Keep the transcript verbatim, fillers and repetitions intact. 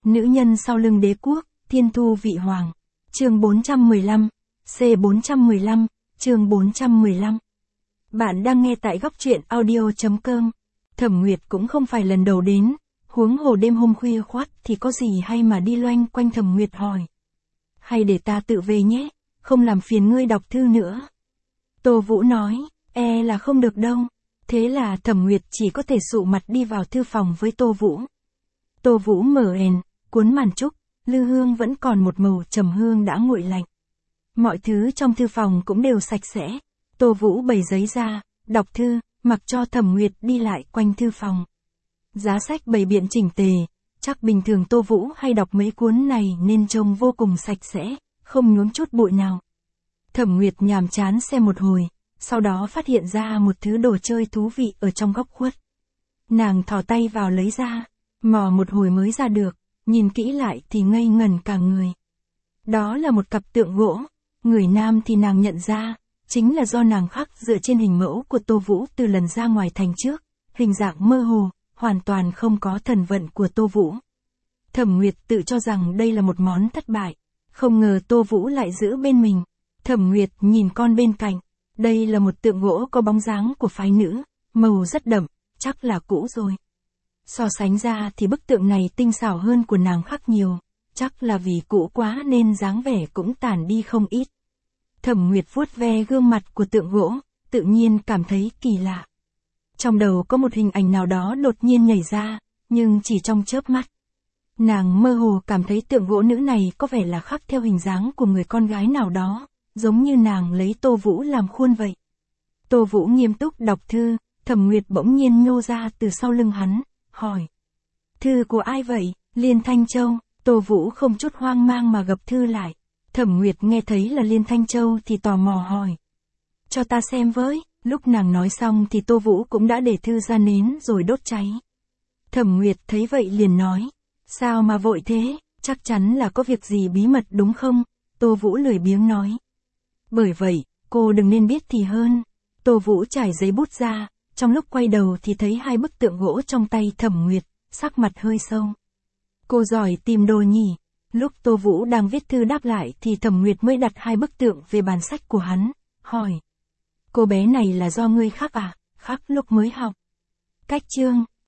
Nữ nhân sau lưng đế quốc, thiên thu vị hoàng. Chương bốn trăm mười lăm, C bốn trăm mười lăm, chương bốn trăm mười lăm. Bạn đang nghe tại góc truyện audio chấm com. Thẩm Nguyệt cũng không phải lần đầu đến, huống hồ đêm hôm khuya khoắt thì có gì hay mà đi loanh quanh. Thẩm Nguyệt hỏi. Hay để ta tự về nhé, không làm phiền ngươi đọc thư nữa. Tô Vũ nói, e là không được đâu. Thế là Thẩm Nguyệt chỉ có thể sụ mặt đi vào thư phòng với Tô Vũ. Tô Vũ mở đèn, cuốn màn trúc, lư hương vẫn còn một màu trầm hương đã nguội lạnh. Mọi thứ trong thư phòng cũng đều sạch sẽ. Tô Vũ bày giấy ra, đọc thư, mặc cho Thẩm Nguyệt đi lại quanh thư phòng. Giá sách bày biện chỉnh tề, chắc bình thường Tô Vũ hay đọc mấy cuốn này nên trông vô cùng sạch sẽ, không nhuốm chút bụi nào. Thẩm Nguyệt nhàm chán xem một hồi, sau đó phát hiện ra một thứ đồ chơi thú vị ở trong góc khuất. Nàng thò tay vào lấy ra, mò một hồi mới ra được, nhìn kỹ lại thì ngây ngẩn cả người. Đó là một cặp tượng gỗ, người nam thì nàng nhận ra, chính là do nàng khắc dựa trên hình mẫu của Tô Vũ từ lần ra ngoài thành trước, hình dạng mơ hồ, hoàn toàn không có thần vận của Tô Vũ. Thẩm Nguyệt tự cho rằng đây là một món thất bại, không ngờ Tô Vũ lại giữ bên mình. Thẩm Nguyệt nhìn con bên cạnh, đây là một tượng gỗ có bóng dáng của phái nữ, màu rất đậm, chắc là cũ rồi. So sánh ra thì bức tượng này tinh xảo hơn của nàng khắc nhiều, chắc là vì cũ quá nên dáng vẻ cũng tàn đi không ít. Thẩm Nguyệt vuốt ve gương mặt của tượng gỗ, tự nhiên cảm thấy kỳ lạ. Trong đầu có một hình ảnh nào đó đột nhiên nhảy ra, nhưng chỉ trong chớp mắt. Nàng mơ hồ cảm thấy tượng gỗ nữ này có vẻ là khắc theo hình dáng của người con gái nào đó, giống như nàng lấy Tô Vũ làm khuôn vậy. Tô Vũ nghiêm túc đọc thư, Thẩm Nguyệt bỗng nhiên nhô ra từ sau lưng hắn, hỏi. Thư của ai vậy? Liên Thanh Châu. Tô Vũ không chút hoang mang mà gập thư lại. Thẩm Nguyệt nghe thấy là Liên Thanh Châu thì tò mò hỏi. Cho ta xem với. Lúc nàng nói xong thì Tô Vũ cũng đã để thư ra nến rồi đốt cháy. Thẩm Nguyệt thấy vậy liền nói. Sao mà vội thế? Chắc chắn là có việc gì bí mật đúng không? Tô Vũ lười biếng nói. Bởi vậy, cô đừng nên biết thì hơn. Tô Vũ trải giấy bút ra, trong lúc quay đầu thì thấy hai bức tượng gỗ trong tay Thẩm Nguyệt, sắc mặt hơi sâu. Cô giỏi tìm đồ nhỉ? Lúc Tô Vũ đang viết thư đáp lại thì Thẩm Nguyệt mới đặt hai bức tượng về bàn sách của hắn, hỏi. Cô bé này là do ngươi khắc à? Khắc lúc mới học. Cách chương,